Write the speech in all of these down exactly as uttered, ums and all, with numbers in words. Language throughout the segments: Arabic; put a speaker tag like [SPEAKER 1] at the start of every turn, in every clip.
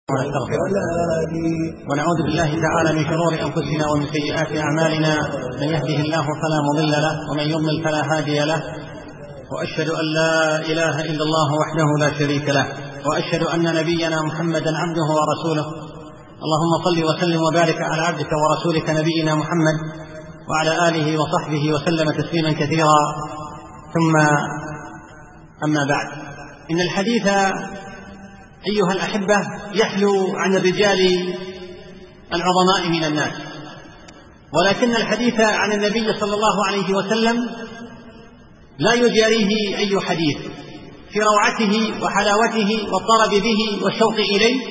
[SPEAKER 1] ونعوذ بالله تعالى من شرور أنفسنا ومن سيئات أعمالنا، من يهده الله فلا مضل له ومن يضلل فلا هادي له، وأشهد أن لا إله إلا الله وحده لا شريك له، وأشهد أن نبينا محمدا عبده ورسوله. اللهم صل وسلم وبارك على عبدك ورسولك نبينا محمد وعلى آله وصحبه وسلم تسليما كثيرا، ثم أما بعد. إن الحديث أيها الأحبة يحلو عن الرجال العظماء من الناس، ولكن الحديث عن النبي صلى الله عليه وسلم لا يجاريه أي حديث في روعته وحلاوته والطرب به والشوق إليه.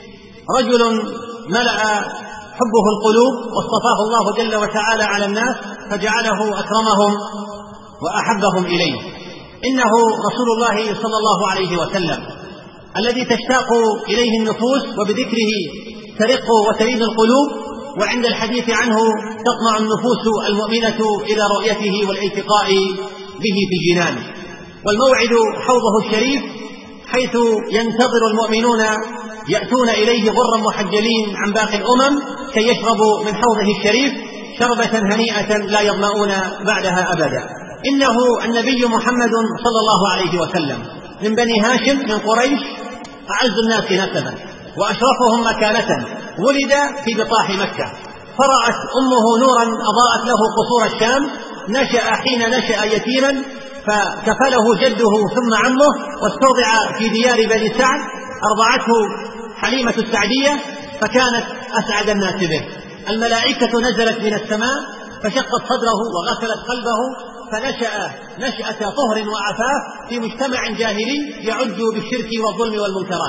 [SPEAKER 1] رجل ملأ حبه القلوب واصطفاه الله جل وتعالى على الناس فجعله أكرمهم وأحبهم إليه. إنه رسول الله صلى الله عليه وسلم الذي تشتاق إليه النفوس وبذكره ترق وتلين القلوب، وعند الحديث عنه تطمع النفوس المؤمنة إلى رؤيته والالتقاء به في الجنان. والموعد حوضه الشريف، حيث ينتظر المؤمنون يأتون إليه غرا محجلين عن باقي الأمم كي يشربوا من حوضه الشريف شربة هنيئة لا يظمؤون بعدها أبدا. إنه النبي محمد صلى الله عليه وسلم من بني هاشم من قريش، أعز الناس نسبا وأشرفهم مكانة، ولد في بطاح مكة، فرأت أمه نورا أضاءت له قصور الشام، نشأ حين نشأ يتيما فكفله جده ثم عمه، واستوضع في ديار بني سعد، أرضعته حليمة السعدية فكانت أسعد الناس به. الملائكة نزلت من السماء فشقت صدره وغسلت قلبه، فنشأ نشأة طهر وعفاف في مجتمع جاهلي يعج بالشرك والظلم والمنكرات.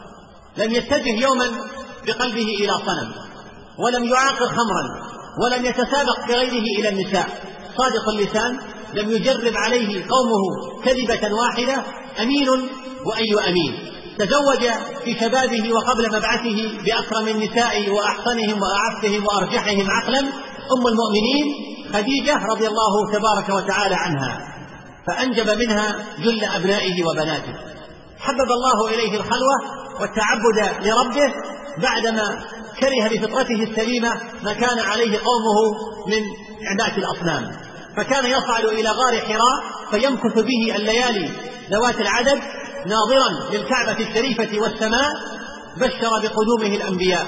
[SPEAKER 1] لم يتجه يوما بقلبه إلى صنم، ولم يعاقر خمرا، ولم يتسابق بغيره إلى النساء، صادق اللسان، لم يجرب عليه قومه كذبة واحدة، أمين وأي أمين. تزوج في شبابه وقبل مبعثه بأكرم النساء وأحسنهم وأعفهم وأرجحهم عقلا، أم المؤمنين خديجة رضي الله تبارك وتعالى عنها، فأنجب منها جل أبنائه وبناته. حبب الله إليه الخلوة والتعبد لربه بعدما كره بفطرته السليمة ما كان عليه قومه من عبادة الأصنام، فكان يصعد إلى غار حراء فيمكث به الليالي ذوات العدد ناظرا للكعبة الشريفة والسماء. بشر بقدومه الأنبياء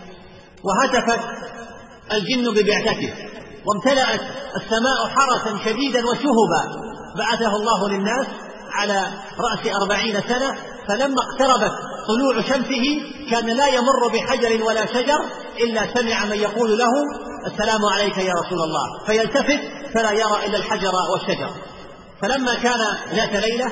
[SPEAKER 1] وهتفت الجن ببعثته، وامتلأت السماء حرسا شديدا وشهبا. بعثه الله للناس على رأس أربعين سنة، فلما اقتربت طلوع شمسه كان لا يمر بحجر ولا شجر إلا سمع من يقول له السلام عليك يا رسول الله، فيلتفت فلا يرى إلا الحجر والشجر. فلما كان ذات ليلة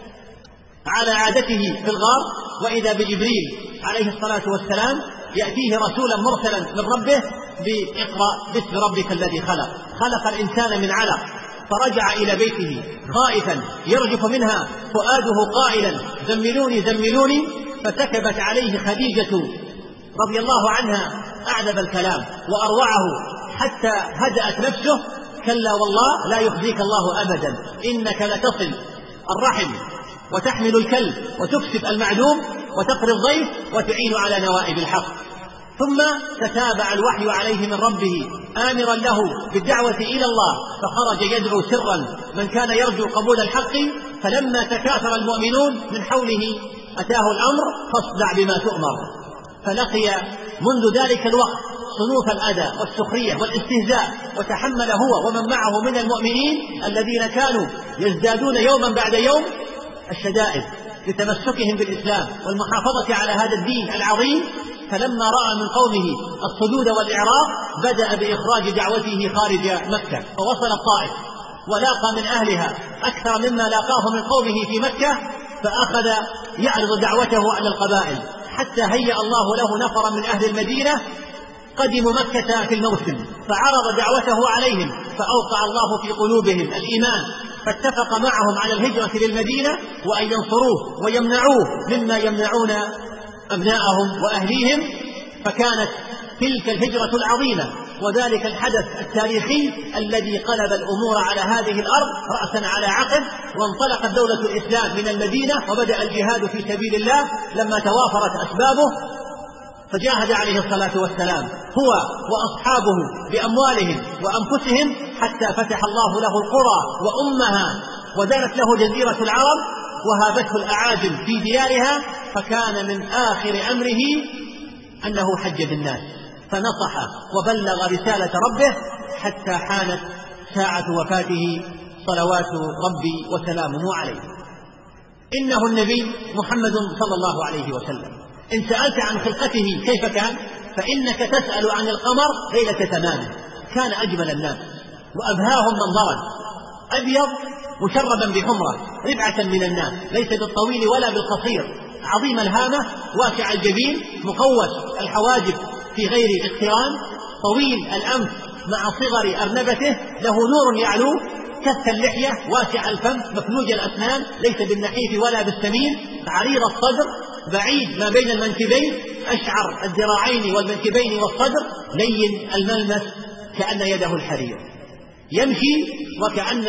[SPEAKER 1] على عادته في الغار، وإذا بجبريل عليه الصلاة والسلام يأتيه رسولا مرسلا من ربه بإقرأ باسم ربك الذي خلق، خلق الإنسان من علق. فرجع إلى بيته خائفا يرجف منها فؤاده قائلا زملوني زملوني، فسكبت عليه خديجة رضي الله عنها أعذب الكلام وأروعه حتى هدأت نفسه. كلا والله لا يخزيك الله أبدا، إنك لتصل الرحم وتحمل الكلب وتكسب المعدوم وتقري الضيف وتعين على نوائب الحق. ثم تتابع الوحي عليه من ربه آمرا له بالدعوة إلى الله، فخرج يدعو سرا من كان يرجو قبول الحق. فلما تكاثر المؤمنون من حوله أتاه الأمر فاصدع بما تؤمر، فلقي منذ ذلك الوقت صنوف الأذى والسخرية والاستهزاء، وتحمل هو ومن معه من المؤمنين الذين كانوا يزدادون يوما بعد يوم الشدائد لتمسكهم بالإسلام والمحافظة على هذا الدين العظيم. فلما رأى من قومه الصدود والإعراض بدأ بإخراج دعوته خارج مكة، فوصل الطائف ولاقى من أهلها أكثر مما لاقاه من قومه في مكة، فأخذ يعرض دعوته على القبائل حتى هيأ الله له نفرا من أهل المدينة قدموا مكة في الموسم، فعرض دعوته عليهم فأوقع الله في قلوبهم الإيمان، فاتفق معهم على الهجرة للمدينة وأن ينصروه ويمنعوه مما يمنعون أبناءهم وأهليهم. فكانت تلك الهجرة العظيمة وذلك الحدث التاريخي الذي قلب الأمور على هذه الأرض رأسا على عقب، وانطلقت دولة الإسلام من المدينة وبدأ الجهاد في سبيل الله لما توافرت أسبابه. فجاهد عليه الصلاة والسلام هو وأصحابه بأموالهم وأنفسهم حتى فتح الله له القرى وأمها ودانت له جزيرة العرب وهابته الأعاجم في ديارها، فكان من آخر أمره أنه حج بالناس فنصح وبلغ رسالة ربه حتى حانت ساعة وفاته صلوات ربي وسلامه عليه. إنه النبي محمد صلى الله عليه وسلم. إن سألت عن خلقته كيف كان فإنك تسأل عن القمر ليلة تمامه، كان أجمل الناس وأبهاهم منظرا، أبيض مشربا بحمرة ربعة من الناس، ليس بالطويل ولا بالقصير، عظيم الهامة واسع الجبين مقوس الحواجب في غير اقتران، طويل الأنف مع صغر أرنبته، له نور يعلو، كث اللحية، واسع الفم، مفلوج الأسنان، ليس بالنحيف ولا بالسمين، عريض الصدر، بعيد ما بين المنكبين، أشعر الذراعين والمنكبين والصدر، لين الملمس كأن يده الحرير، يمشي وكأن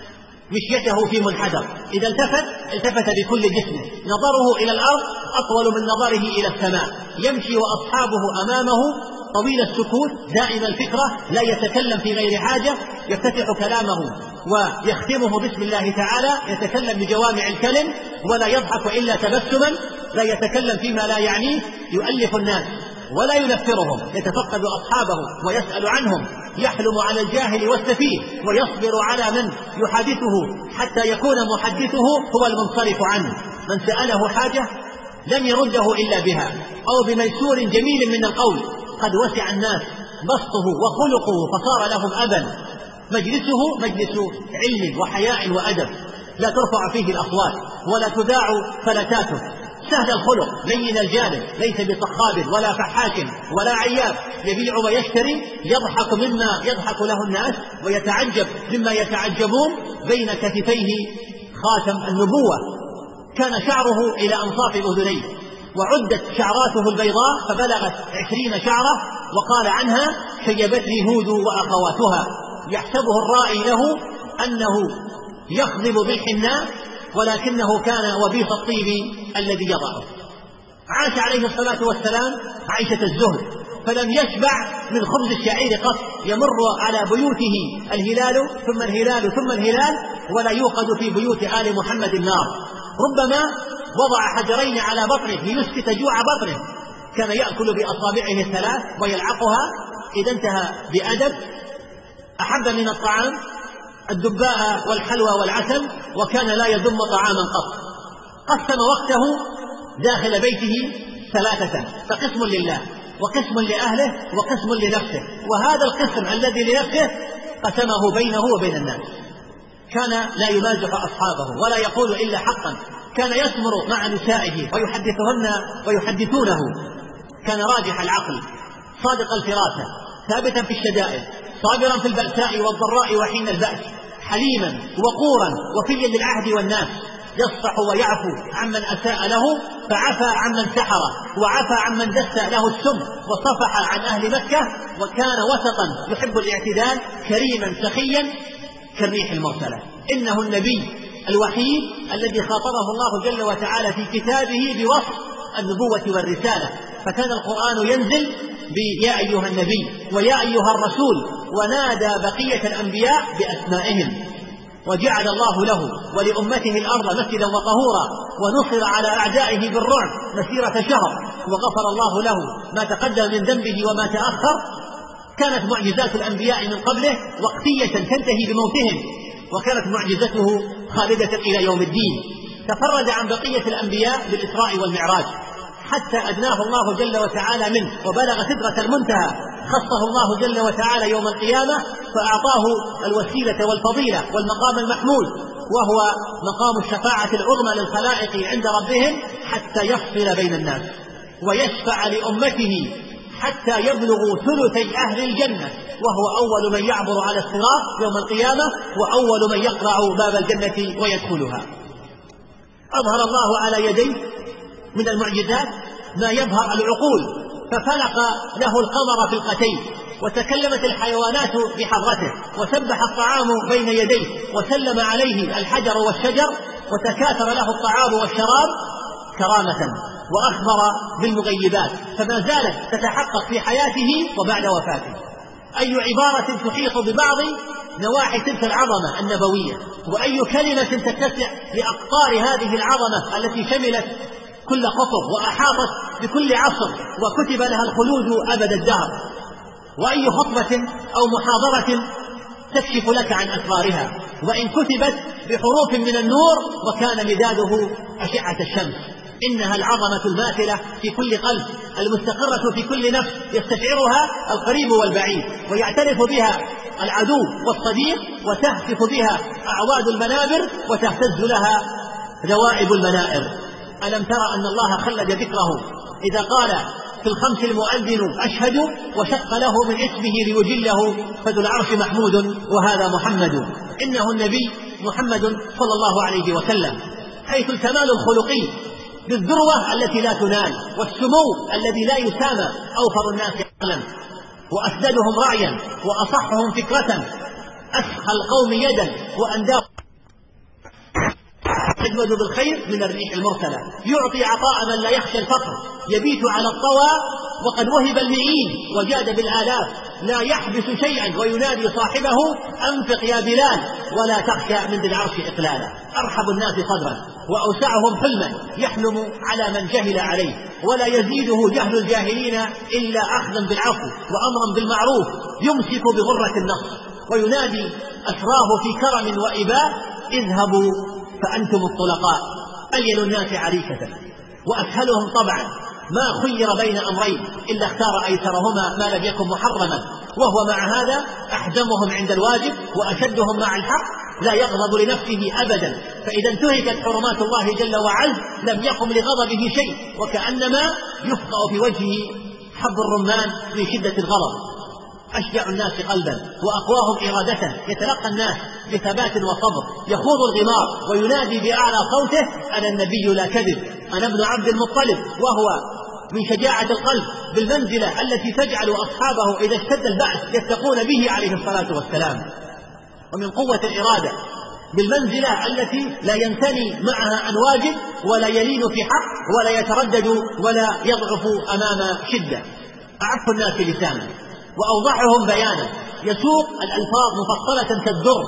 [SPEAKER 1] مشيته في منحدر، إذا التفت التفت بكل جسمه، نظره إلى الأرض أطول من نظره إلى السماء، يمشي وأصحابه أمامه طويل السكوت، دائم الفكرة، لا يتكلم في غير حاجة، يفتتح كلامه ويختمه بسم الله تعالى، يتكلم بجوامع الكلم ولا يضحك إلا تبسما، لا يتكلم فيما لا يعنيه، يؤلف الناس ولا ينفرهم، يتفقد أصحابه ويسأل عنهم، يحلم على الجاهل والسفيه ويصبر على من يحدثه حتى يكون محدثه هو المنصرف عنه، من سأله حاجة لم يرده إلا بها أو بميسور جميل من القول، قد وسع الناس بسطه وخلقه فصار لهم أبا، مجلسه مجلس علم وحياء وأدب، لا ترفع فيه الأصوات ولا تذاع فلتاته، سهل الخلق، لين الجانب، ليس بصخاب ولا فحاش ولا عياب، يبيع ويشتري، يضحك مما يضحك له الناس ويتعجب مما يتعجبون، بين كتفيه خاتم النبوة، كان شعره إلى أنصاف أذنيه، وعدت شعراته البيضاء فبلغت عشرين شعرة، وقال عنها شيبتني هود وأخواتها، يحسبه الرائي له أنه يخضب بالحناء ولكنه كان وبيص الطيب الذي يضعه. عاش عليه الصلاة والسلام عيشة الزهد، فلم يشبع من خبز الشعير قط، يمر على بيوته الهلال ثم الهلال ثم الهلال ولا يوقد في بيوت آل محمد النار، ربما وضع حجرين على بطنه ليسكت جوع بطنه، كان يأكل بأصابعه الثلاث ويلعقها، إذا انتهى بأدب، أحب من الطعام الدباء والحلوى والعسل، وكان لا يذم طعاما قط. قسم وقته داخل بيته ثلاثة، فقسم لله وقسم لأهله وقسم لنفسه، وهذا القسم الذي لنفسه قسمه بينه وبين الناس، كان لا يمازح أصحابه ولا يقول إلا حقا، كان يثمر مع نسائه ويحدثهن ويحدثونه، كان راجح العقل، صادق الفراسة، ثابتا في الشدائد، صابرا في البأساء والضراء وحين البأس، حليما وقورا وفيا للعهد والناس، يصفح ويعفو عمن أساء له، فعفى عمن سحره وعفى عمن دس له السم، وصفح عن أهل مكة، وكان وسطا يحب الاعتدال، كريما سخيا كالريح المرسلة. إنه النبي الوحيد الذي خاطبه الله جل وتعالى في كتابه بوصف النبوة والرسالة، فكان القرآن ينزل بيا أيها النبي ويا أيها الرسول، ونادى بقية الأنبياء بأسمائهم، وجعل الله له ولأمته الأرض مسجدا وطهورا، ونصر على أعدائه بالرعب مسيرة شهر، وغفر الله له ما تقدم من ذنبه وما تأخر. كانت معجزات الأنبياء من قبله وقتية تنتهي بموتهم، وكانت معجزته خالدة إلى يوم الدين. تفرد عن بقية الأنبياء بالإسراء والمعراج حتى أدناه الله جل وتعالى منه وبلغ سدرة المنتهى، خصه الله جل وتعالى يوم القيامة فأعطاه الوسيلة والفضيلة والمقام المحمود، وهو مقام الشفاعة العظمى للخلائق عند ربهم، حتى يفصل بين الناس ويشفع لأمته حتى يبلغوا ثلثي أهل الجنة، وهو أول من يعبر على الصراط يوم القيامة، وأول من يقرع باب الجنة ويدخلها. أظهر الله على يديه من المعجزات ما يبهر العقول، ففلق له القمر في القتين، وتكلمت الحيوانات بحضرته، وسبح الطعام بين يديه، وسلم عليه الحجر والشجر، وتكاثر له الطعام والشراب كرامة
[SPEAKER 2] وأخبر بالمغيبات، فما زالت تتحقق في حياته وبعد وفاته. أي عبارة تحيط ببعض نواحي تلك العظمة النبوية، وأي كلمة تتسع لأقطار هذه العظمة التي شملت كل قطر وأحاطت بكل عصر وكتب لها الخلود أبد الدهر، وأي خطبة أو محاضرة تكشف لك عن أسرارها، وإن كتبت بحروف من النور وكان مداده أشعة الشمس. إنها العظمة الماثلة في كل قلب، المستقرة في كل نفس يستشعرها القريب والبعيد، ويعترف بها العدو والصديق، وتهتف بها أعواد المنابر وتهتز لها ذوائب المنائر. ألم ترى أن الله خلد ذكره إذا قال في الخمس المؤذن أشهد، وشق له من اسمه ليجله، فذو العرش محمود وهذا محمد. إنه النبي محمد صلى الله عليه وسلم، حيث الكمال الخلقي بالذروة التي لا تنال، والسمو الذي لا يسامى، أوفر الناس عقلا وأسددهم رعيا وأصحهم فكرة، أسخى القوم يدا وأنداه يجود بالخير من الريح المرسلة، يعطي عطاء من لا يخشى الفقر، يبيت على الطوى وقد وهب المئين وجاد بالآلاف، لا يحبس شيئا وينادي صاحبه أنفق يا بلال ولا تخشى من ذي العرش إقلالا. أرحب الناس صدرا وأوسعهم حلما، يحلم على من جهل عليه، ولا يزيده جهل الجاهلين إلا أخذا بالعفو وأمرا بالمعروف، يمسك بغرة النصر وينادي أسراه في كرم وإباء، اذهبوا فأنتم الطلقاء. ألين الناس عريكة وأسهلهم طبعا، ما خير بين أمرين إلا اختار أيسرهما ما لم يكن محرما، وهو مع هذا أحزمهم عند الواجب وأشدهم مع الحق، لا يغضب لنفسه أبدا، فإذا انتهكت حرمات الله جل وعز لم يقم لغضبه شيء، وكأنما يفقأ في وجهه حب الرمان من شدة الغضب. أشجع الناس قلبا وأقواهم إرادة، يتلقى الناس بثبات وصبر، يخوض الغمار وينادي بأعلى صوته أنا النبي لا كذب، أنا ابن عبد المطلب، وهو من شجاعة القلب بالمنزلة التي تجعل أصحابه إذا اشتد البأس يتقون به عليه الصلاة والسلام، ومن قوة الإرادة بالمنزلة التي لا ينثني معها عن واجب ولا يلين في حق ولا يتردد ولا يضعف أمام شدة. أعف الناس لسانا وأوضحهم بيانا، يسوق الألفاظ مفصلة كالدر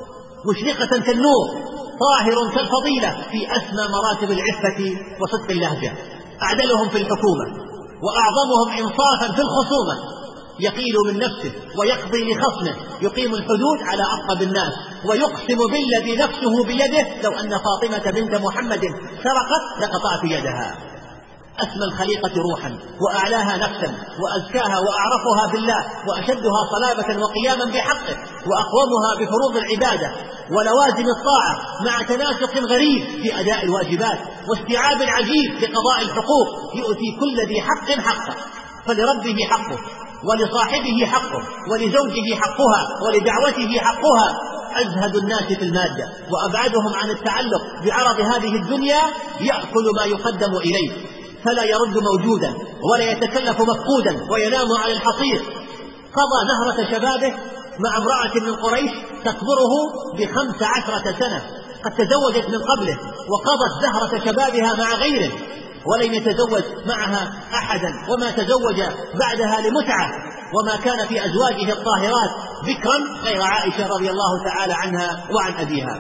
[SPEAKER 2] مشرقة كالنور، طاهر كالفضيلة في أسمى مراتب العفة وصدق اللهجة، أعدلهم في الحكومة وأعظمهم إنصافا في الخصومة، يقيل من نفسه ويقضي لخصمه، يقيم الحدود على أرقب الناس، ويقسم بالذي نفسه بيده لو أن فاطمة بنت محمد سرقت لقطعت يدها. أسمى الخليقة روحا وأعلاها نفسا وأزكاها وأعرفها بالله وأشدها صلابة وقياما بحقه وأقومها بفروض العبادة ولوازم الطاعة، مع تناسق غريب في أداء الواجبات واستيعاب عجيب لقضاء الحقوق، يؤتي كل ذي حق حقه، فلربه حقه ولصاحبه حقه ولزوجه حقها ولدعوته حقها. أزهد الناس في المادة وأبعدهم عن التعلق بعرض هذه الدنيا، يأكل ما يقدم إليه فلا يرد موجودا ولا يتكلف مفقودا وينام على الحصير. قضى زهرة شبابه مع امرأة من قريش تكبره بخمس عشرة سنة، قد تزوجت من قبله وقضت زهرة شبابها مع غيره ولم يتزوج معها أحدا، وما تزوج بعدها لمتعة، وما كان في أزواجه الطاهرات ذكرا غير عائشة رضي الله تعالى عنها وعن أبيها.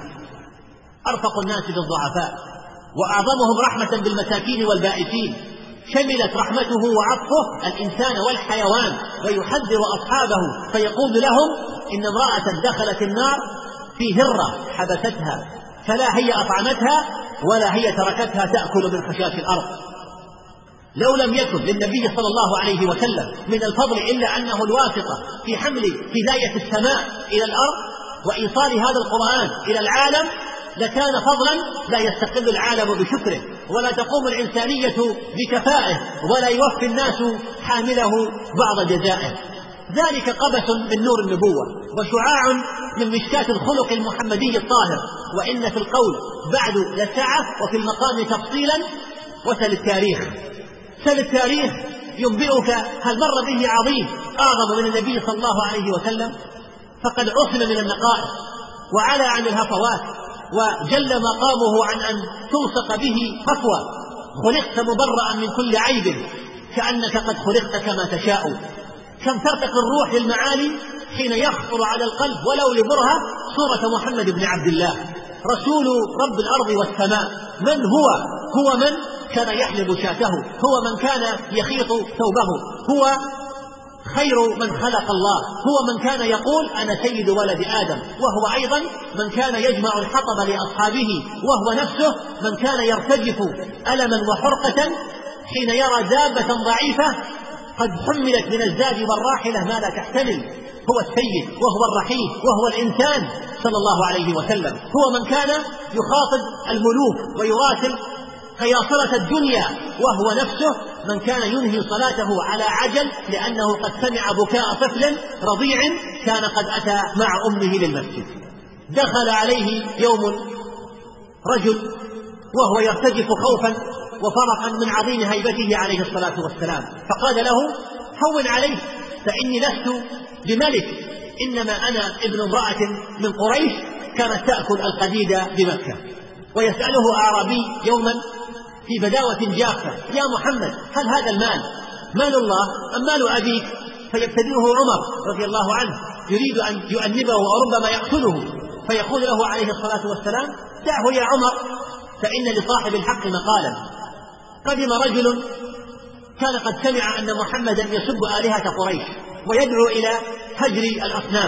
[SPEAKER 2] أرفق الناس بالضعفاء وأعظمهم رحمة بالمساكين والبائسين، شملت رحمته وعطفه الإنسان والحيوان، ويحذر أصحابه فيقول لهم إن امرأة دخلت النار في هرة حبستها، فلا هي أطعمتها ولا هي تركتها تأكل من خشاش الأرض. لو لم يكن للنبي صلى الله عليه وسلم من الفضل إلا أنه الواسطة في حمل هداية السماء إلى الأرض وإيصال هذا القرآن إلى العالم، لكان فضلا لا يستقل العالم بشكره، ولا تقوم الإنسانية بكفائه، ولا يوفي الناس حامله بعض جزائه. ذلك قبس من نور النبوة وشعاع من مشكاة الخلق المحمدي الطاهر. وإن في القول بعد لسعة وفي المقام تفصيلا، وسل التاريخ، سل التاريخ ينبئك هل مر به عظيم أعظم من النبي صلى الله عليه وسلم، فقد عصم من النقائص وعلى عن الهفوات، وجل مقامه عن أن تلصق به هفوة، خلقت مبرأ من كل عيب كأنك قد خلقت كما تشاء. كم ترتقي الروح للمعالي حين يخطر على القلب ولو لبرهة صورة محمد بن عبد الله رسول رب الأرض والسماء. من هو؟ هو من كان يحلب شاته، هو من كان يخيط ثوبه، هو خير من خلق الله، هو من كان يقول أنا سيد ولد آدم، وهو أيضا من كان يجمع الحطب لأصحابه، وهو نفسه من كان يرتجف ألما وحرقة حين يرى دابة ضعيفة قد حملت من الزاد والراحلة ما لا تحتمل. هو السيد وهو الرحيم وهو الإنسان صلى الله عليه وسلم. هو من كان يخاطب الملوك ويراسل قياصرة الدنيا، وهو نفسه من كان ينهي صلاته على عجل لأنه قد سمع بكاء طفل رضيع كان قد أتى مع أمه للمسجد. دخل عليه يوم رجل وهو يرتجف خوفا وفرحا من عظيم هيبته عليه الصلاة والسلام، فقال له هون عليه فإني لست بملك، إنما أنا ابن امرأة من قريش كانت تأكل القديد بمكة. ويسأله أعرابي يوما في بداوة جافة يا محمد هل هذا المال مال الله أم مال أبيك؟ فيبتدئه عمر رضي الله عنه يريد أن يؤنبه وربما يقتله، فيقول له عليه الصلاة والسلام دعه يا عمر فإن لصاحب الحق مقالا. قدم رجل كان قد سمع أن محمدا يسب آلهة قريش ويدعو إلى هجر الأصنام،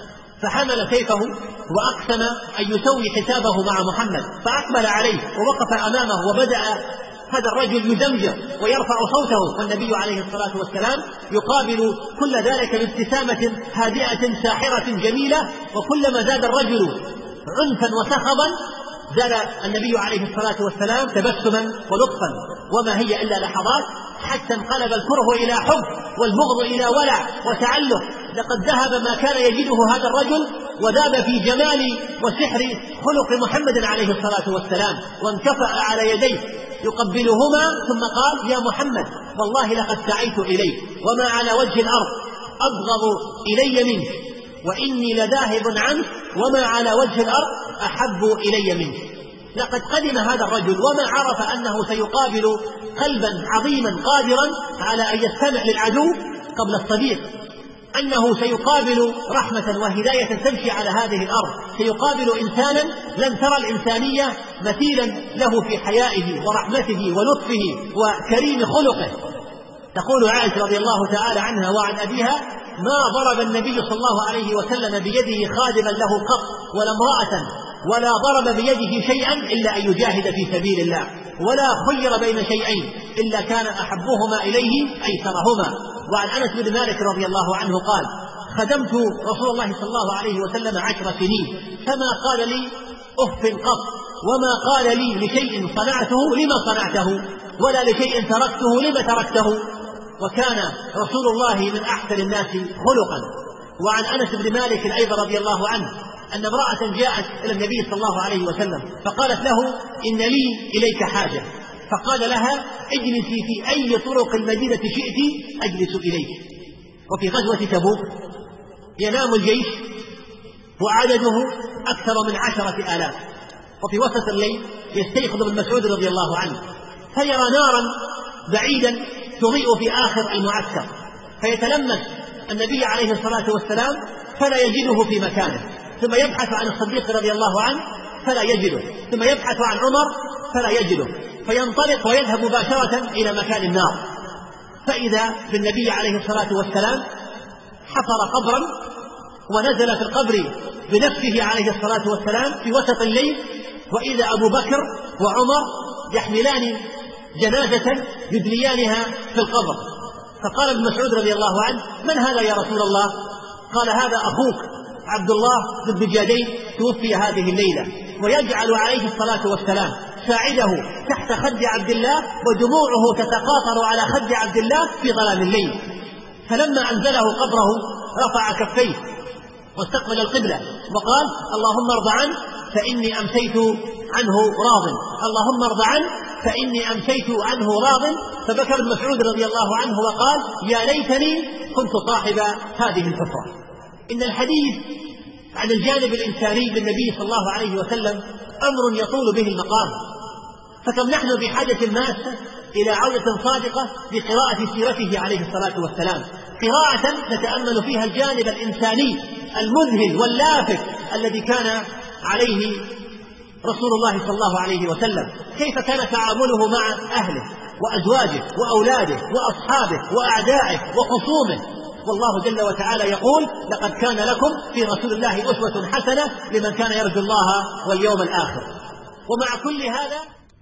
[SPEAKER 2] فحمل سيفه وأقسم أن يسوي حسابه مع محمد، فأقبل عليه ووقف أمامه وبدأ هذا الرجل يزمجر ويرفع صوته، والنبي عليه الصلاة والسلام يقابل كل ذلك بابتسامة هادئة ساحرة جميلة. وكلما زاد الرجل عنفا وسخبا زاد النبي عليه الصلاة والسلام تبسما ولطفا، وما هي إلا لحظات حتى انقلب الكره إلى حب والبغض إلى ولع وتعلق. لقد ذهب ما كان يجده هذا الرجل وذاب في جمال وسحر خلق محمد عليه الصلاة والسلام، وانكفأ على يديه يقبلهما ثم قال يا محمد والله لقد سعيت إليك وما على وجه الأرض أبغض إلي منك، وإني لذاهب عنك وما على وجه الأرض أحب إلي منك. لقد قدم هذا الرجل وما عرف أنه سيقابل قلبا عظيما قادرا على أن يستمع للعدو قبل الصديق، أنه سيقابل رحمة وهداية تمشي على هذه الأرض، سيقابل إنسانا لن ترى الإنسانية مثيلا له في حيائه ورحمته ولطفه وكريم خلقه. تقول عائشة رضي الله تعالى عنها وعن أبيها ما ضرب النبي صلى الله عليه وسلم بيده خادما له قط ولا امرأة، ولا ضرب بيده شيئا إلا أن يجاهد في سبيل الله، ولا خير بين شيئين إلا كان أحبهما إليه أيسرهما. وعن أنس بن مالك رضي الله عنه قال خدمت رسول الله صلى الله عليه وسلم عشر سنين فما قال لي أف قط، وما قال لي لشيء صنعته لما صنعته، ولا لشيء تركته لما تركته، وكان رسول الله من أحسن الناس خلقا. وعن أنس بن مالك أيضا رضي الله عنه أن امرأة جاءت إلى النبي صلى الله عليه وسلم فقالت له إن لي إليك حاجة، فقال لها اجلسي في أي طرق المدينة شئت أجلس إليك. وفي غزوة تبوك ينام الجيش وعدده أكثر من عشرة آلاف، وفي وسط الليل يستيقظ ابن مسعود رضي الله عنه فيرى نارا بعيدا تضيء في آخر المعسكر، فيتلمس النبي عليه الصلاة والسلام فلا يجده في مكانه، ثم يبحث عن الصديق رضي الله عنه فلا يجده، ثم يبحث عن عمر فلا يجده، فينطلق ويذهب مباشرة إلى مكان النار، فإذا بالنبي عليه الصلاة والسلام حفر قبرا ونزل في القبر بنفسه عليه الصلاة والسلام في وسط الليل، وإذا أبو بكر وعمر يحملان جنازة يدليانها في القبر. فقال ابن مسعود رضي الله عنه من هذا يا رسول الله؟ قال هذا أخوك عبد الله بن دجادين توفي هذه الليلة، ويجعل عليه الصلاة والسلام ساعده تحت خد عبد الله ودموعه تتقاطر على خد عبد الله في ظلام الليل. فلما أنزله قبره رفع كفيه واستقبل القبلة وقال اللهم ارض عنه فإني أمسيت عنه راض، اللهم ارض عنه فإني أمسيت عنه راض. فبكى ابن مسعود رضي الله عنه وقال يا ليتني كنت صاحب هذه الحفرة. إن الحديث عن الجانب الإنساني للنبي صلى الله عليه وسلم أمر يطول به المقام، فكم نحن بحاجة ماسة إلى عودة صادقة لقراءة سيرته عليه الصلاة والسلام، قراءة نتأمل فيها الجانب الإنساني المذهل واللافت الذي كان عليه رسول الله صلى الله عليه وسلم، كيف كان تعامله مع أهله وأزواجه وأولاده وأصحابه وأعدائه وخصومه. والله جل وتعالى يقول: لقد كان لكم في رسول الله أسوة حسنة لمن كان يرجو الله واليوم الآخر. ومع كل هذا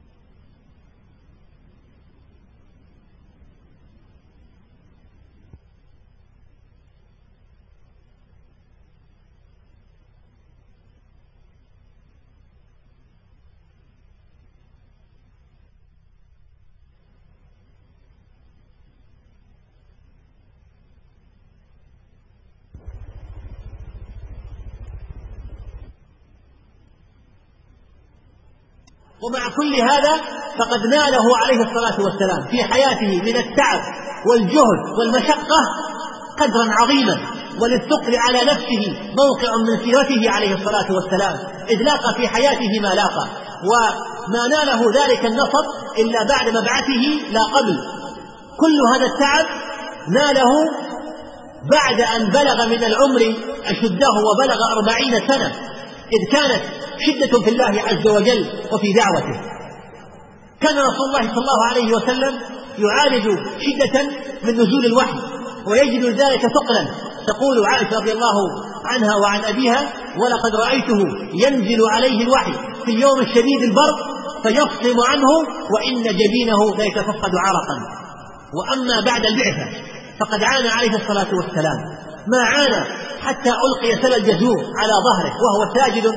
[SPEAKER 2] ومع كل هذا فقد ناله عليه الصلاة والسلام في حياته من التعب والجهد والمشقة قدرا عظيما، وللثقل على نفسه موقع من سيرته عليه الصلاة والسلام، إذ لاقى في حياته ما لاقى، وما ناله ذلك النصر إلا بعد مبعثه لا قبل. كل هذا التعب ناله بعد أن بلغ من العمر أشده وبلغ أربعين سنة، إذ كانت شدة في الله عز وجل وفي دعوته. كان رسول الله صلى الله عليه وسلم يعالج شدة من نزول الوحي ويجد ذلك ثقلا. تقول عائشة رضي الله عنها وعن أبيها: ولقد رأيته ينزل عليه الوحي في اليوم الشديد البرد فيفصم عنه وإن جبينه ليتفقد عرقا. وأما بعد البعثة فقد عانى عليه الصلاة والسلام ما عانى، حتى ألقي سل الجزور على ظهره وهو ساجد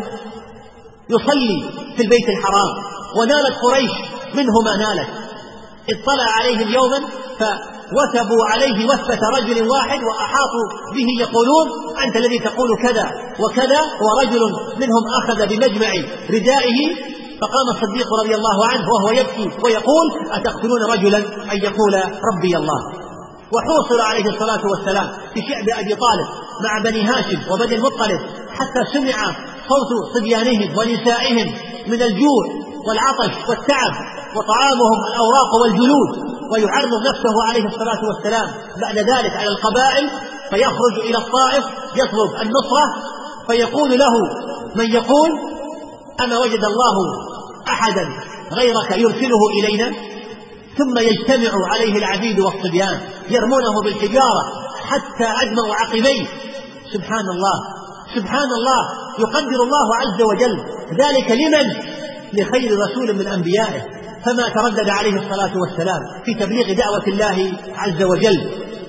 [SPEAKER 2] يصلي في البيت الحرام، ونالت قريش منه ما نالت. اطلع عليهم يوما فوثبوا عليه وثبة رجل واحد وأحاطوا به يقولون: أنت الذي تقول كذا وكذا. ورجل منهم أخذ بمجمع ردائه، فقام الصديق رضي الله عنه وهو يبكي ويقول: أتقتلون رجلا أن يقول ربي الله. وحوصل عليه الصلاة والسلام في شعب أبي طالب مع بني هاشم وبني المطلب، حتى سمع صوت صبيانهم ونسائهم من الجوع والعطش والتعب، وطعامهم الأوراق والجلود، ويعرض نفسه عليه الصلاة والسلام بعد ذلك على القبائل، فيخرج إلى الطائف يطلب النصرة، فيقول له من يقول: أما وجد الله أحدا غيرك يرسله إلينا؟ ثم يجتمع عليه العبيد والصبيان يرمونه بالحجارة حتى أدموا عقبيه. سبحان الله سبحان الله، يقدر الله عز وجل ذلك لمن؟ لخير رسول من أنبيائه، فما تردد عليه الصلاة والسلام في تبليغ دعوة الله عز وجل،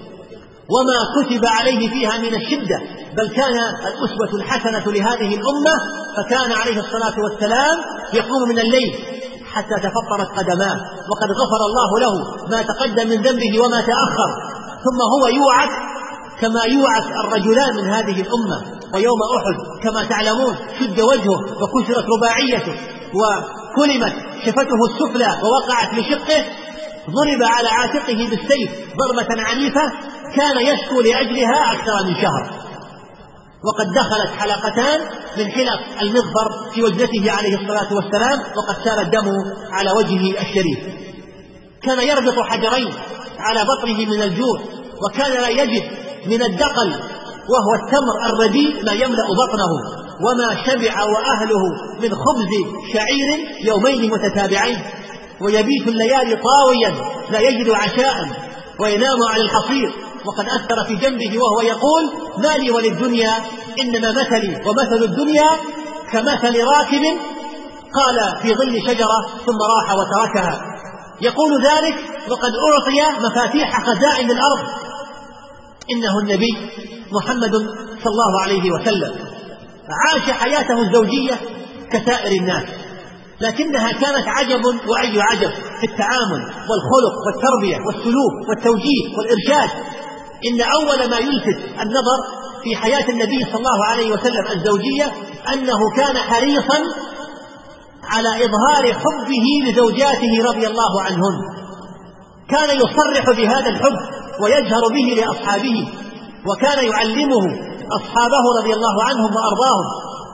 [SPEAKER 2] وما كتب عليه فيها من الشدة، بل كان الأسوة الحسنة لهذه الأمة. فكان عليه الصلاة والسلام يقوم من الليل حتى تفطرت قدماه، وقد غفر الله له ما تقدم من ذنبه وما تأخر، ثم هو يوعك كما يوعك الرجلان من هذه الأمة. ويوم أحد كما تعلمون شد وجهه وكسرت رباعيته وكلمت شفته السفلى ووقعت لشقه، ضرب على عاتقه بالسيف ضربة عنيفة كان يشكو لأجلها أكثر من شهر، وقد دخلت حلقتان من حلق المغفر في وجنته عليه الصلاة والسلام، وقد سال الدم على وجهه الشريف. كان يربط حجرين على بطنه من الجوع، وكان لا يجد من الدقل وهو التمر الرديء ما يملأ بطنه، وما شبع وأهله من خبز شعير يومين متتابعين، ويبيت الليالي طاويا لا يجد عشاء، وينام على الحصير، وقد أثر في جنبه وهو يقول: ما لي وللدنيا إنما مثلي ومثل الدنيا كمثل راكب قال في ظل شجرة ثم راح وتركها. يقول ذلك وقد أعطي مفاتيح خزائن الأرض. إنه النبي محمد صلى الله عليه وسلم عاش حياته الزوجية كسائر الناس، لكنها كانت عجب وأي عجب في التعامل والخلق والتربية والسلوك والتوجيه والإرشاد. إن أول ما يلفت النظر في حياة النبي صلى الله عليه وسلم الزوجية أنه كان حريصا على إظهار حبه لزوجاته رضي الله عنهن، كان يصرح بهذا الحب ويجهر به لأصحابه، وكان يعلمه أصحابه رضي الله عنهم وأرضاهم،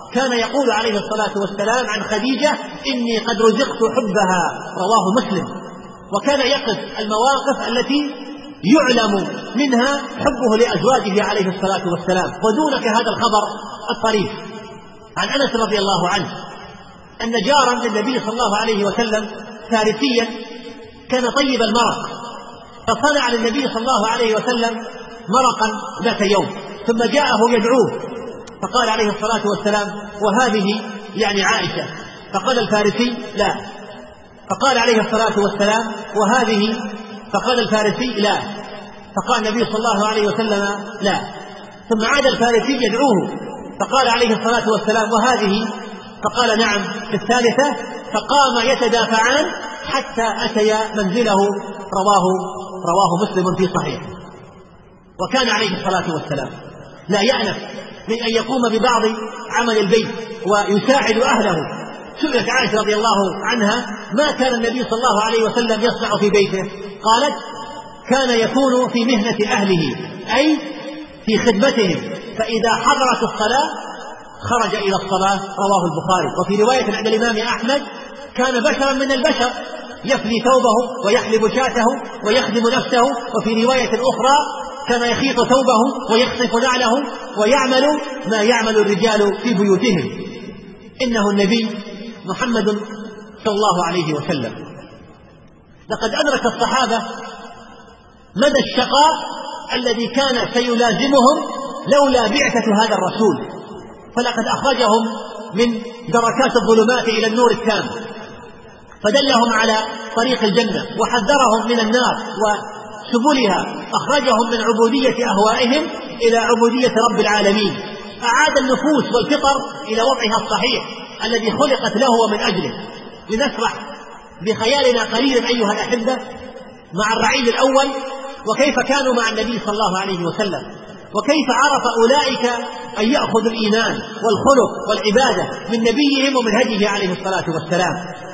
[SPEAKER 2] كان يقول عليه الصلاة والسلام عن خديجة: إني قد رزقت حبها، رواه مسلم. وكان يقف المواقف التي يعلم منها حبه لأزواجه عليه الصلاة والسلام. ودونك هذا الخبر الطريف عن أنس رضي الله عنه أن جارا للنبي صلى الله عليه وسلم فارسيا كان طيب المرق، فصنع للنبي صلى الله عليه وسلم مرقا ذات يوم، ثم جاءه يدعوه فقال عليه الصلاة والسلام: وهذه يعني عائشة. فقال الفارسي: لا. فقال عليه الصلاة والسلام: وهذه. فقال الفارسي: لا. فقال النبي صلى الله عليه وسلم: لا. ثم عاد الفارسي يدعوه فقال عليه الصلاة والسلام: وهذه. فقال: نعم. في الثالثة فقام يتدافعان حتى أتيا منزله، رواه رواه مسلم في صحيحه. وكان عليه الصلاة والسلام لا يأنف من أن يقوم ببعض عمل البيت ويساعد أهله. سئلت عائشة رضي الله عنها: ما كان النبي صلى الله عليه وسلم يصنع في بيته؟ قالت: كان يكون في مهنة أهله، أي في خدمتهم، فإذا حضرت الصلاة خرج إلى الصلاة، رواه البخاري. وفي رواية عند الإمام أحمد: كان بشرا من البشر، يفلي ثوبه ويحلب شاته ويخدم نفسه. وفي رواية أخرى: كان يخيط ثوبه ويخصف نعله ويعمل ما يعمل الرجال في بيوتهم. إنه النبي محمد صلى الله عليه وسلم. لقد أدرك الصحابة مدى الشقاء الذي كان سيلازمهم لولا بعثة هذا الرسول، فلقد أخرجهم من دركات الظلمات إلى النور التام، فدلهم على طريق الجنة وحذرهم من النار وسبلها، أخرجهم من عبودية أهوائهم إلى عبودية رب العالمين، أعاد النفوس والفطر إلى وضعها الصحيح الذي خلقت له ومن أجله. لنسرح بخيالنا قليلا أيها الأحبة مع الرعيل الأول، وكيف كانوا مع النبي صلى الله عليه وسلم، وكيف عرف أولئك أن يأخذوا الإيمان والخلق والعبادة من نبيهم ومن هديه عليه الصلاة والسلام،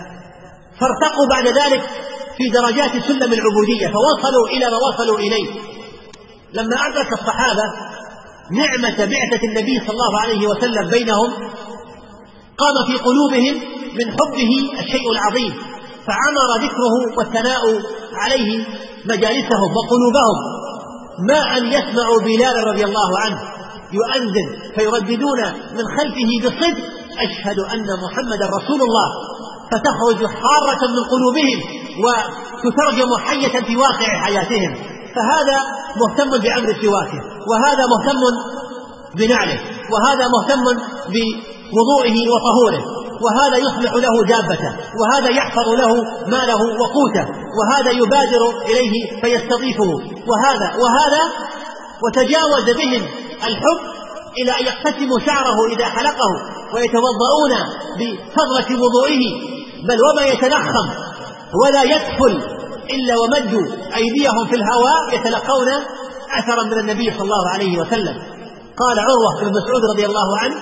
[SPEAKER 2] فارتقوا بعد ذلك في درجات سلم العبودية فوصلوا إلى ما وصلوا إليه. لما أدرك الصحابة نعمة بعثة النبي صلى الله عليه وسلم بينهم، قام في قلوبهم من حبه الشيء العظيم، فعمر ذكره والثناء عليه مجالسهم وقلوبهم، ما أن يسمعوا بلال رضي الله عنه يؤذن فيرددون من خلفه بصدق: أشهد أن محمدا رسول الله، فتخرج حارة من قلوبهم وتترجم حية في واقع حياتهم. فهذا مهتم بأمر سواكه، وهذا مهتم بنعله، وهذا مهتم بوضوئه وطهوره، وهذا يصلح له دابته، وهذا يحفظ له ماله وقوته، وهذا يبادر إليه فيستضيفه، وهذا وهذا وتجاوز بهم الحب إلى أن يقتسموا شعره إذا حلقه ويتوضؤون بفضلة وضوئه، بل وما يتنخم ولا يكفل إلا ومدوا أيديهم في الهواء يتلقون أثرا من النبي صلى الله عليه وسلم. قال عروة بن مسعود رضي الله عنه: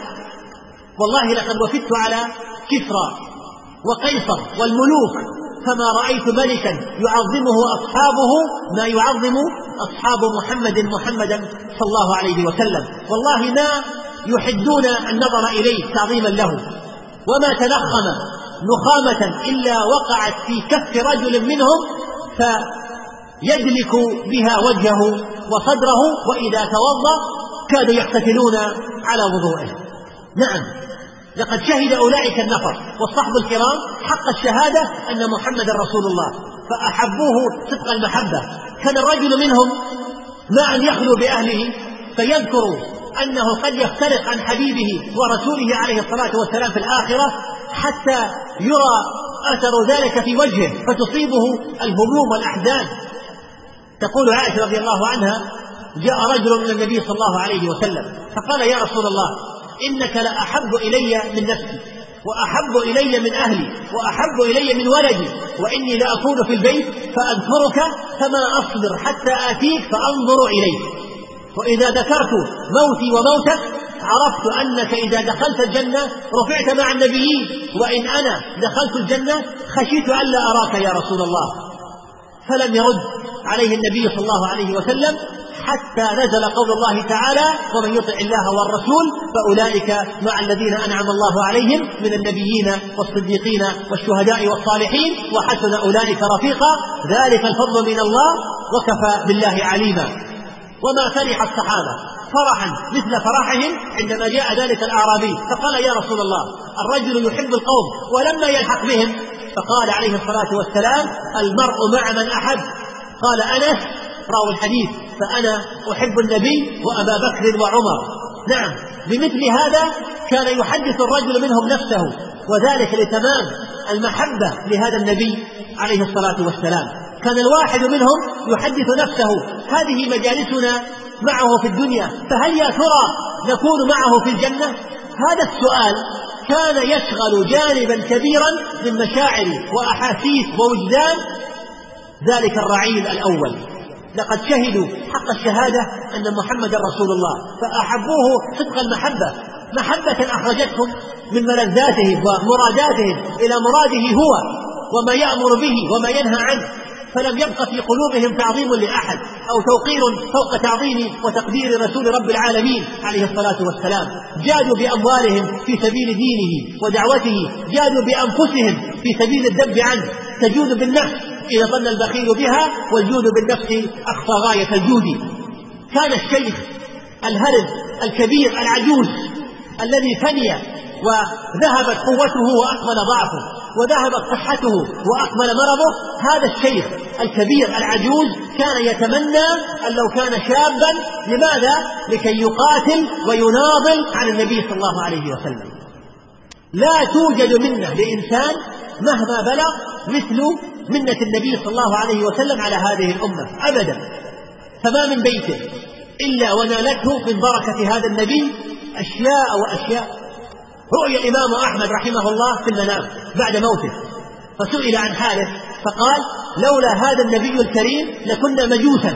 [SPEAKER 2] والله لقد وفدت على كسرى وقيصر والملوك فما رأيت ملكا يعظمه أصحابه ما يعظم أصحاب محمد محمدا صلى الله عليه وسلم، والله ما يحدون النظر إليه تعظيما له، وما تنخم نخامة إلا وقعت في كف رجل منهم فيدلك بها وجهه وصدره، وإذا توضأ كانوا يقتتلون على وضوئه. نعم، لقد شهد أولئك النفر والصحب الكرام حق الشهادة أن محمد رسول الله، فأحبوه صدق المحبة. كان الرجل منهم ما أن يخلو بأهله فيذكر أنه قد يفترق عن حبيبه ورسوله عليه الصلاة والسلام في الآخرة، حتى يرى أثر ذلك في وجهه فتصيبه الهموم والأحزان. تقول عائشة رضي الله عنها: جاء رجل من النبي صلى الله عليه وسلم فقال: يا رسول الله، إنك لأحب إلي من نفسي، وأحب إلي من أهلي، وأحب إلي من ولدي، وإني لأكون في البيت فأذكرك فما أصبر حتى آتيك فأنظر إليك، وإذا ذكرت موتي وموتك عرفت أنك إذا دخلت الجنة رفعت مع النبيين، وإن أنا دخلت الجنة خشيت ألا أراك يا رسول الله. فلم يرد عليه النبي صلى الله عليه وسلم حتى نزل قول الله تعالى: ومن يطع الله والرسول فأولئك مع الذين أنعم الله عليهم من النبيين والصديقين والشهداء والصالحين وحسن أولئك رفيقا، ذلك الفضل من الله وكفى بالله عليما. وما فرح الصحابة فرحا مثل فرحهم عندما جاء ذلك الأعرابي فقال: يا رسول الله، الرجل يحب القوم ولما يلحق بهم، فقال عليه الصلاة والسلام: المرء مع من أحب. قال أنس راوي الحديث: فأنا أحب النبي وأبا بكر وعمر. نعم، بمثل هذا كان يحدث الرجل منهم نفسه، وذلك لتمام المحبة لهذا النبي عليه الصلاة والسلام. كان الواحد منهم يحدث نفسه: هذه مجالسنا معه في الدنيا، فهل يا ترى نكون معه في الجنة؟ هذا السؤال كان يشغل جانبا كبيرا من مشاعر وأحاسيس ووجدان ذلك الرعيل الأول. لقد شهدوا حق الشهادة أن محمد رسول الله، فأحبوه صدق المحبة، محبة أخرجتهم من ملذاتهم ومراداتهم إلى مراده هو وما يأمر به وما ينهى عنه، فلم يبق في قلوبهم تعظيم لأحد أو توقير فوق تعظيم وتقدير رسول رب العالمين عليه الصلاة والسلام. جادوا بأموالهم في سبيل دينه ودعوته، جادوا بأنفسهم في سبيل الذب عنه. تجود بالنفس إذا ظن البخيل بها، والجود بالنفس أقصى غاية الجود. كان الشيخ الهرم الكبير العجوز الذي فني وذهبت قوته وأكمل ضعفه وذهبت صحته وأكمل مرضه، هذا الشيخ الكبير العجوز كان يتمنى أن لو كان شابا. لماذا؟ لكي يقاتل ويناضل عن النبي صلى الله عليه وسلم. لا توجد منة لإنسان مهما بلغ مثل منة النبي صلى الله عليه وسلم على هذه الأمة أبدا. فما من بيت إلا ونالته من بركة هذا النبي أشياء وأشياء. رؤي الإمام أحمد رحمه الله في المنام بعد موته، فسئل عن حاله فقال: لولا هذا النبي الكريم لكنا مجوسا.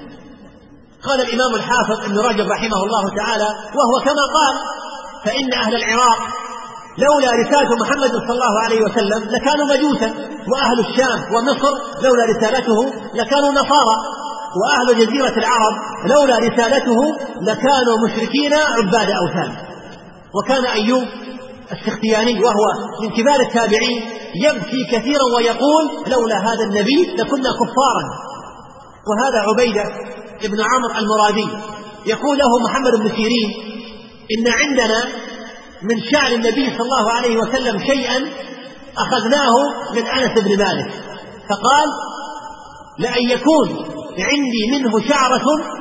[SPEAKER 2] قال الإمام الحافظ ابن رجب رحمه الله تعالى، وهو كما قال: فإن أهل العراق لولا رسالة محمد صلى الله عليه وسلم لكانوا مجوسا، وأهل الشام ومصر لولا رسالته لكانوا نصارى، وأهل جزيرة العرب لولا رسالته لكانوا مشركين عباد أوثان. وكان أيوب السختياني وهو من كبار التابعين يبكي كثيرا ويقول: لولا هذا النبي لكنا كفارا. وهذا عبيدة ابن عمرو المرادي يقول له محمد بن سيرين: إن عندنا من شعر النبي صلى الله عليه وسلم شيئا أخذناه من أنس بن مالك، فقال: لأن يكون عندي منه شعرة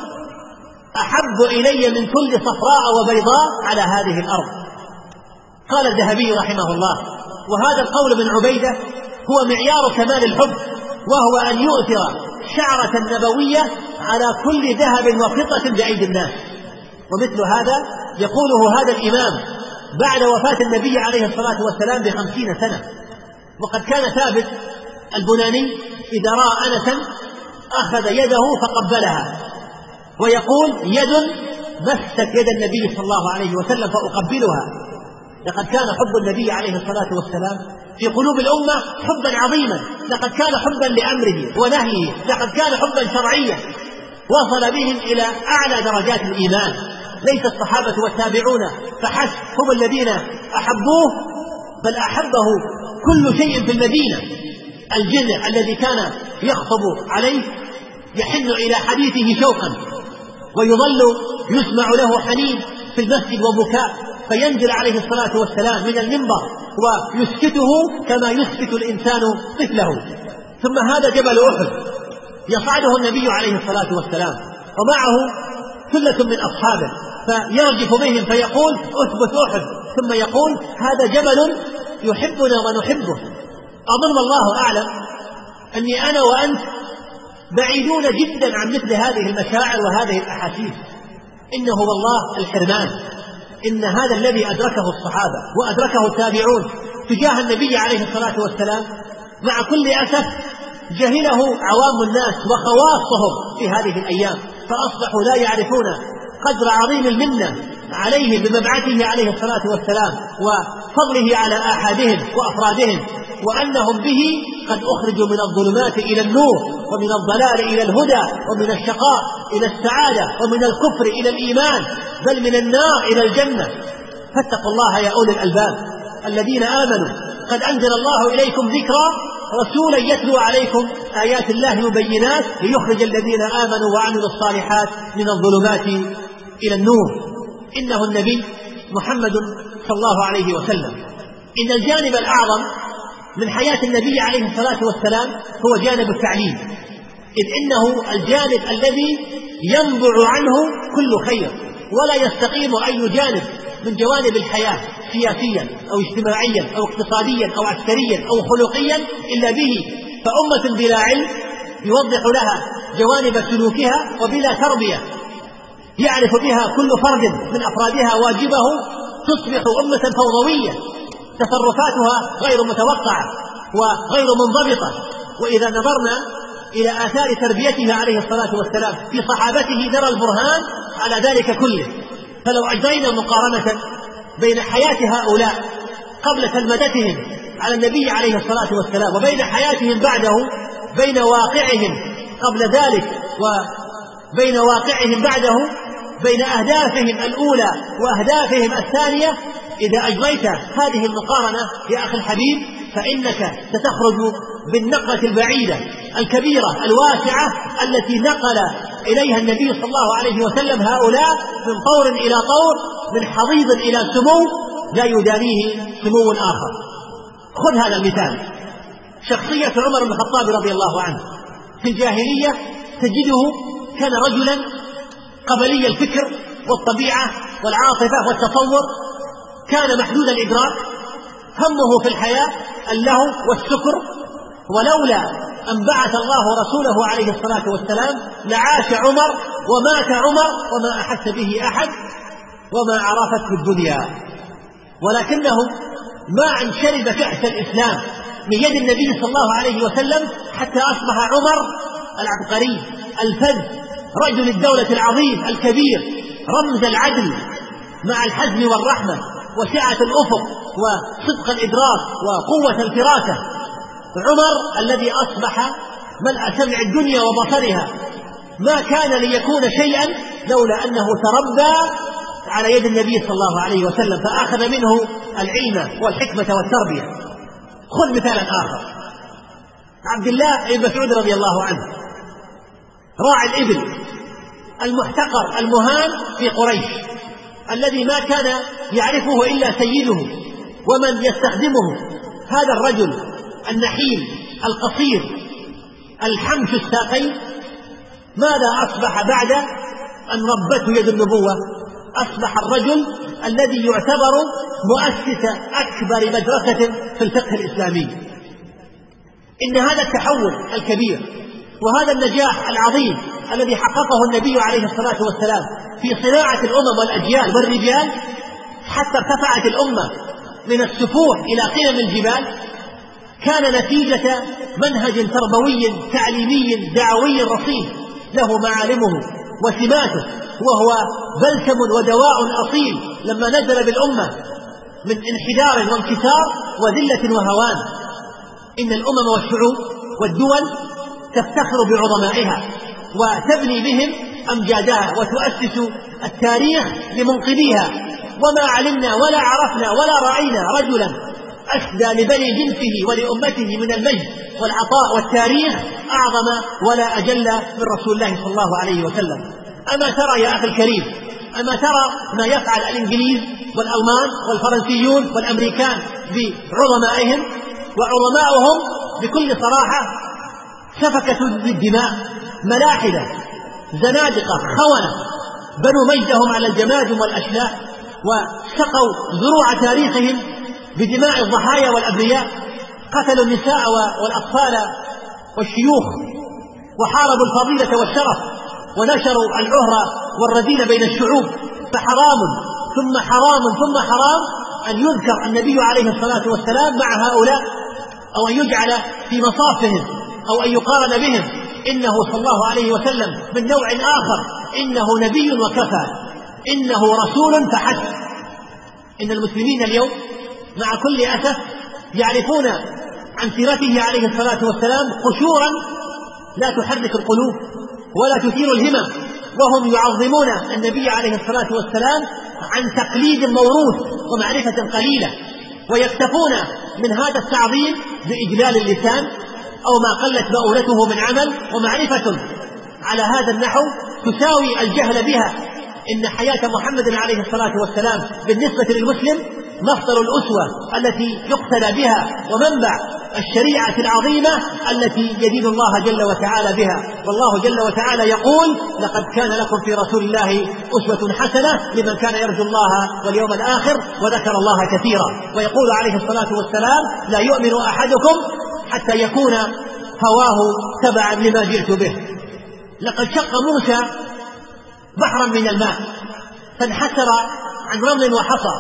[SPEAKER 2] أحب إلي من كل صفراء وبيضاء على هذه الأرض. قال الذهبي رحمه الله: وهذا القول من عبيدة هو معيار كمال الحب، وهو أن يؤثر شعرة نبوية على كل ذهب وفضة بأيدي الناس. ومثل هذا يقوله هذا الإمام بعد وفاة النبي عليه الصلاة والسلام بخمسين سنة. وقد كان ثابت البناني إذا رأى أنسا أخذ يده فقبلها، ويقول: يد مست يد النبي صلى الله عليه وسلم فأقبلها. لقد كان حب النبي عليه الصلاة والسلام في قلوب الأمة حبا عظيما، لقد كان حبا لأمره ونهيه، لقد كان حبا شرعيا وصل بهم إلى أعلى درجات الإيمان. ليس الصحابة والتابعون فحسب هم الذين أحبوه، بل أحبه كل شيء في المدينة. الجذع الذي كان يخطب عليه يحن إلى حديثه شوقا، ويظل يسمع له حنين في المسجد وبكاء، فينزل عليه الصلاة والسلام من المنبر ويسكته كما يسكت الإنسان طفله. ثم هذا جبل أحد يصعده النبي عليه الصلاة والسلام ومعه ثلة من أصحابه، فيرجف بهم فيقول: أثبت أحد، ثم يقول: هذا جبل يحبنا ونحبه. أظن الله أعلم أني أنا وأنت بعيدون جدا عن مثل هذه المشاعر وهذه الأحاسيس. إنه والله الحرمان. إن هذا الذي أدركه الصحابة وأدركه التابعون تجاه النبي عليه الصلاة والسلام مع كل أسف جهله عوام الناس وخواصهم في هذه الأيام، فأصبحوا لا يعرفون قدر عظيم المنة عليه بمبعثه عليه الصلاة والسلام وفضله على آحادهم وأفرادهم، وأنهم به قد أخرجوا من الظلمات إلى النور، ومن الضلال إلى الهدى، ومن الشقاء إلى السعادة، ومن الكفر إلى الإيمان، بل من النار إلى الجنة. فاتقوا الله يا أولي الألباب الذين آمنوا، قد أنزل الله إليكم ذكرا رسولا يتلو عليكم آيات الله مبينات ليخرج الذين آمنوا وعملوا الصالحات من الظلمات إلى النور. إنه النبي محمد صلى الله عليه وسلم. إن الجانب الأعظم من حياة النبي عليه الصلاة والسلام هو جانب التعليم، إذ إنه الجانب الذي ينبع عنه كل خير، ولا يستقيم أي جانب من جوانب الحياة سياسيا أو اجتماعيا أو اقتصاديا أو عسكريا أو خلقيا إلا به. فأمة بلا علم يوضح لها جوانب سلوكها، وبلا تربية يعرف بها كل فرد من أفرادها واجبه، تصبح أمة فوضوية تصرفاتها غير متوقعة وغير منضبطة. وإذا نظرنا إلى آثار تربيته عليه الصلاة والسلام في صحابته نرى البرهان على ذلك كله. فلو أجرينا مقارنة بين حياة هؤلاء قبل تلمذتهم على النبي عليه الصلاة والسلام وبين حياتهم بعده، بين واقعهم قبل ذلك وبين واقعهم بعده، بين أهدافهم الأولى وأهدافهم الثانية، إذا أجريت هذه المقارنة يا أخي الحبيب فإنك ستخرج بالنقلة البعيدة الكبيرة الواسعة التي نقل إليها النبي صلى الله عليه وسلم هؤلاء من طور إلى طور، من حضيض إلى سمو لا يدانيه سمو آخر. خذ هذا المثال، شخصية عمر بن الخطاب رضي الله عنه. في الجاهلية تجده كان رجلا قبلي الفكر والطبيعة والعاطفة والتصور، كان محدود الإدراك، همه في الحياة اللهو والسكر، ولولا أن بعث الله رسوله عليه الصلاة والسلام لعاش عمر ومات عمر وما أحس به أحد وما عرفته الدنيا. ولكنه ما أن شرب كأس الإسلام من يد النبي صلى الله عليه وسلم حتى أصبح عمر العبقري الفذ، رجل الدولة العظيم الكبير، رمز العدل مع الحزم والرحمة وسعة الأفق وصدق الإدراك وقوة الفراسة. عمر الذي أصبح ملء سمع الدنيا وبصرها، ما كان ليكون شيئا لولا أنه تربى على يد النبي صلى الله عليه وسلم فأخذ منه العلم والحكمة والتربية. خذ مثالا آخر، عبد الله بن مسعود رضي الله عنه، راعي الإبل المحتقر المهان في قريش، الذي ما كان يعرفه إلا سيده ومن يستخدمه. هذا الرجل النحيل القصير الحمش الساقين، ماذا أصبح بعد أن ربته يد النبوة؟ أصبح الرجل الذي يعتبر مؤسس أكبر مدرسة في الفقه الإسلامي. إن هذا التحول الكبير وهذا النجاح العظيم الذي حققه النبي عليه الصلاة والسلام في صناعة الأمم والأجيال والرجال، حتى ارتفعت الأمة من السفوح إلى قمم الجبال، كان نتيجة منهج تربوي تعليمي دعوي رصين له معالمه وسماته، وهو بلسم ودواء أصيل لما نزل بالأمة من انحدار وانكسار وذلة وهوان. إن الأمم والشعوب والدول تفتخر بعظمائها وتبني بهم أمجادها وتؤسس التاريخ لمنقذيها، وما علمنا ولا عرفنا ولا رأينا رجلا أسدى لبني جنسه ولأمته من المجد والعطاء والتاريخ أعظم ولا أجل من رسول الله صلى الله عليه وسلم. أما ترى يا أخي الكريم، أما ترى ما يفعل الإنجليز والألمان والفرنسيون والأمريكان بعظمائهم؟ وعظماؤهم بكل صراحة سفكة للدماء، ملاحدة، زنادقة، خونة، بنوا مجدهم على الجماجم والأشلاء، وسقوا زروع تاريخهم بدماء الضحايا والأبرياء، قتلوا النساء والأطفال والشيوخ، وحاربوا الفضيلة والشرف، ونشروا العهر والرذيل بين الشعوب. فحرام ثم حرام ثم حرام أن يذكر النبي عليه الصلاة والسلام مع هؤلاء، أو أن يجعل في مصافهم، أو أن يقارن بهم. إنه صلى الله عليه وسلم من نوع آخر، إنه نبي وكفى، إنه رسول فحسب. إن المسلمين اليوم مع كل أسف يعرفون عن سيرته عليه الصلاة والسلام قشورا لا تحرك القلوب ولا تثير الهمم، وهم يعظمون النبي عليه الصلاة والسلام عن تقليد موروث ومعرفة قليلة، ويكتفون من هذا التعظيم بإجلال اللسان أو ما قلت مؤونته من عمل، ومعرفة على هذا النحو تساوي الجهل بها. إن حياة محمد عليه الصلاة والسلام بالنسبة للمسلم مصدر الأسوة التي يقتدى بها، ومنبع الشريعة العظيمة التي يدين الله جل وتعالى بها. والله جل وتعالى يقول: لقد كان لكم في رسول الله أسوة حسنة لمن كان يرجو الله واليوم الآخر وذكر الله كثيرا. ويقول عليه الصلاة والسلام: لا يؤمن أحدكم حتى يكون هواه تبعا لما جئت به. لقد شق موسى بحرا من الماء فانحسر عن رمل وحصى،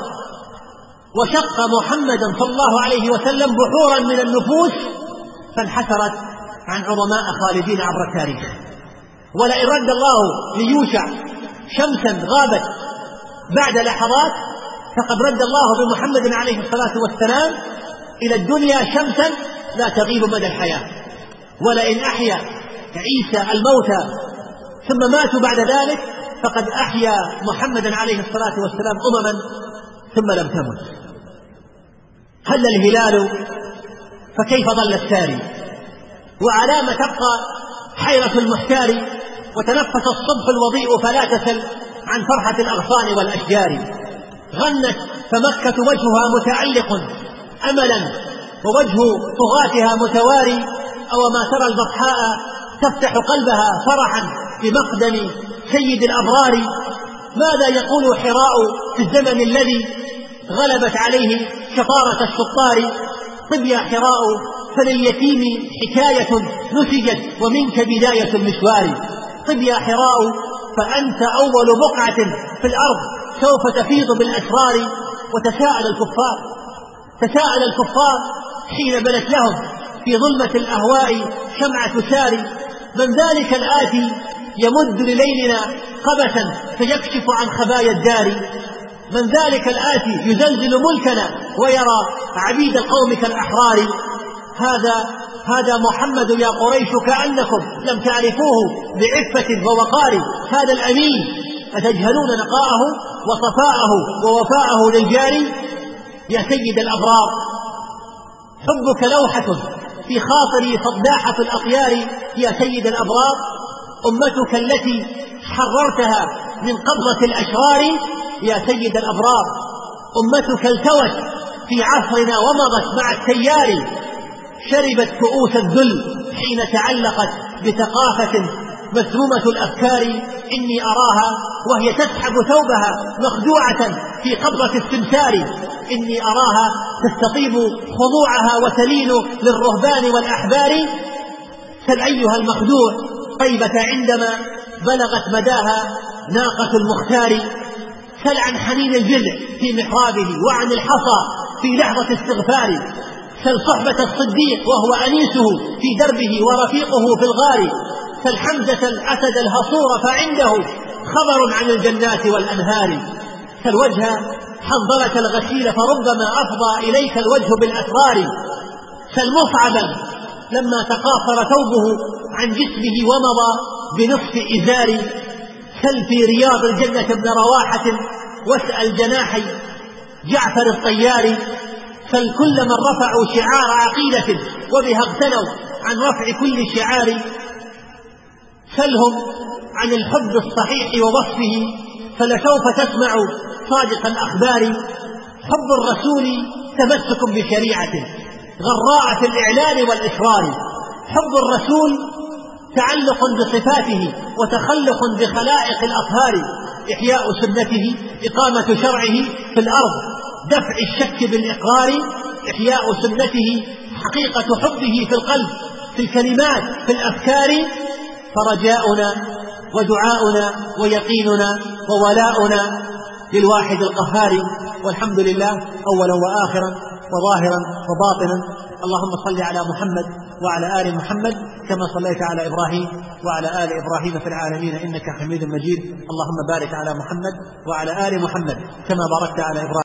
[SPEAKER 2] وشق محمدا صلى الله عليه وسلم بحورا من النفوس فانحسرت عن عظماء خالدين عبر التاريخ. ولئن رد الله ليوشع شمسا غابت بعد لحظات فقد رد الله بمحمد عليه الصلاة والسلام إلى الدنيا شمسا لا تغيب مدى الحياة. ولئن أحيا عيسى الموتى ثم ماتوا بعد ذلك فقد أحيا محمدا عليه الصلاة والسلام أمما ثم لم تمت. هل الهلال فكيف ظل الساري، وعلى ما تبقى حيرة المحتار، وتنفس الصبح الوضيء فلا تسل عن فرحة الأغصان والأشجار. غنت فمكة وجهها متعلق أملا ووجه طغاتها متواري، أو ما ترى البطحاء تفتح قلبها فرحا بمقدم سيد الأبرار. ماذا يقول حراء في الزمن الذي غلبت عليه شطارة الشطار؟ طب يا حراء فلليتيم حكاية نسجت ومنك بداية المشوار. طب يا حراء فأنت أول بقعة في الأرض سوف تفيض بالأسرار. وتساءل الكفار تساءل الكفار حين بلت لهم في ظلمة الأهواء شمعة ساري: من ذلك الآتي يمد لليلنا قبسا فيكشف عن خبايا الدار؟ من ذلك الآتي يزلزل ملكنا ويرى عبيد القوم كالأحرار؟ هذا هذا محمد يا قريش كأنكم لم تعرفوه بعفة ووقار. هذا الأمين أتجهلون نقاءه وصفاءه ووفاءه للجار؟ يا سيد الأبرار حبك لوحة في خاطري صداحة الأطيار. يا سيد الأبرار أمتك التي حررتها من قبضة الأشرار. يا سيد الأبرار أمتك التوت في عصرنا ومضت مع التيار. شربت كؤوس الذل حين تعلقت بثقافة مسمومة الأفكار. إني أراها وهي تسحب ثوبها مخدوعة في قبضة السمسار. إني أراها تستطيب خضوعها وتلين للرهبان والأحبار. سل أيها المخدوع طيبة عندما بلغت مداها ناقة المختار. سل عن حنين الجذع في محرابه وعن الحصى في لحظة استغفار. سل صحبة الصديق وهو أنيسه في دربه ورفيقه في الغار. سل حمزة الأسد الهصور فعنده خبر عن الجنات والأنهار. سل وجه حنظلة الغسيل فربما أفضى إليك الوجه بالأسرار. سل مصعبا لما تقاصر ثوبه عن جسمه ومضى بنصف إزار. سل في رياض الجنة ابن رواحة واسأل جناحي جعفر الطيار. سل كل من رفعوا شعار عقيدة وبها اغتنوا عن رفع كل شعار. سلهم عن الحب الصحيح ووصفه فلسوف تسمع صادق الأخبار. حب الرسول تمسك بشريعة غراء في الإعلان والإصرار. حب الرسول تعلق بصفاته وتخلق بخلائق الأطهار. إحياء سنته إقامة شرعه في الأرض دفع الشك بالإقرار. إحياء سنته حقيقة حبه في القلب في الكلمات في الأفكار. فرجاؤنا ودعاؤنا ويقيننا وولاؤنا للواحد القهار. والحمد لله أولا وآخرا وظاهرا وباطنا. اللهم صل على محمد وعلى آل محمد كما صليت على إبراهيم وعلى آل إبراهيم في العالمين إنك حميد مجيد. اللهم بارك على محمد وعلى آل محمد كما باركت على إبراهيم